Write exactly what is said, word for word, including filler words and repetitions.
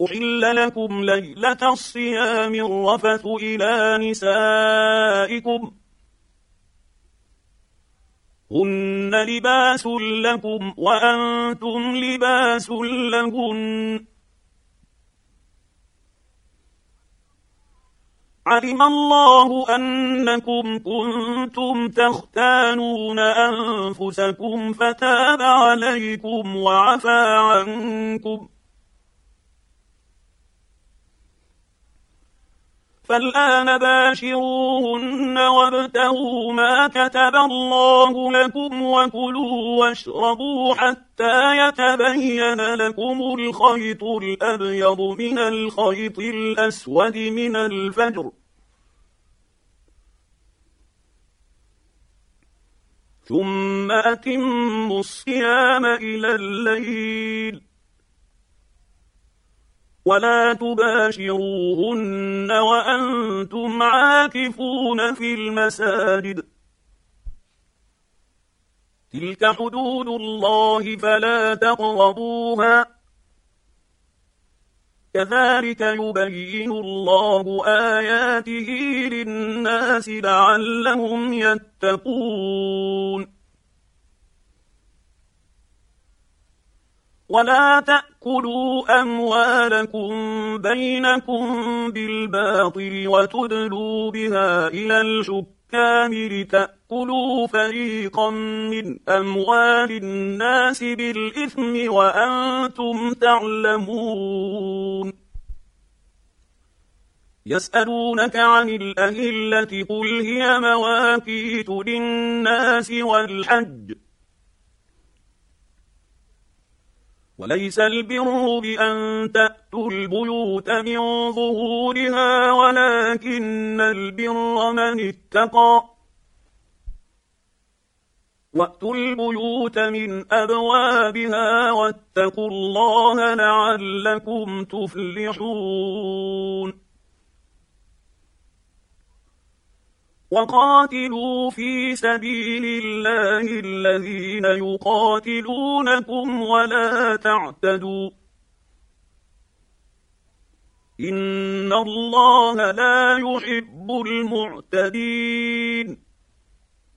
أحل لكم ليلة الصيام الرفث إلى نسائكم هن لباس لكم وأنتم لباس لهن علم الله أنكم كنتم تختانون أنفسكم فتاب عليكم وعفى عنكم فالآن باشروهن وابتغوا ما كتب الله لكم وكلوا واشربوا حتى يتبين لكم الخيط الأبيض من الخيط الأسود من الفجر ثم أتموا الصيام إلى الليل ولا تباشروهن وأنتم عاكفون في المساجد تلك حدود الله فلا تقربوها كذلك يبين الله آياته للناس لعلهم يتقون ولا تأكلوا أموالكم بينكم بالباطل وتدلوا بها إلى الحكام لتأكلوا فريقا من أموال الناس بالإثم وأنتم تعلمون يسألونك عن الأهلة قل هي مواقيت للناس والحج وليس البر بأن تأتوا البيوت من ظهورها ولكن البر من اتقى وأتوا البيوت من أبوابها واتقوا الله لعلكم تفلحون وقاتلوا في سبيل الله الذين يقاتلونكم ولا تعتدوا إن الله لا يحب المعتدين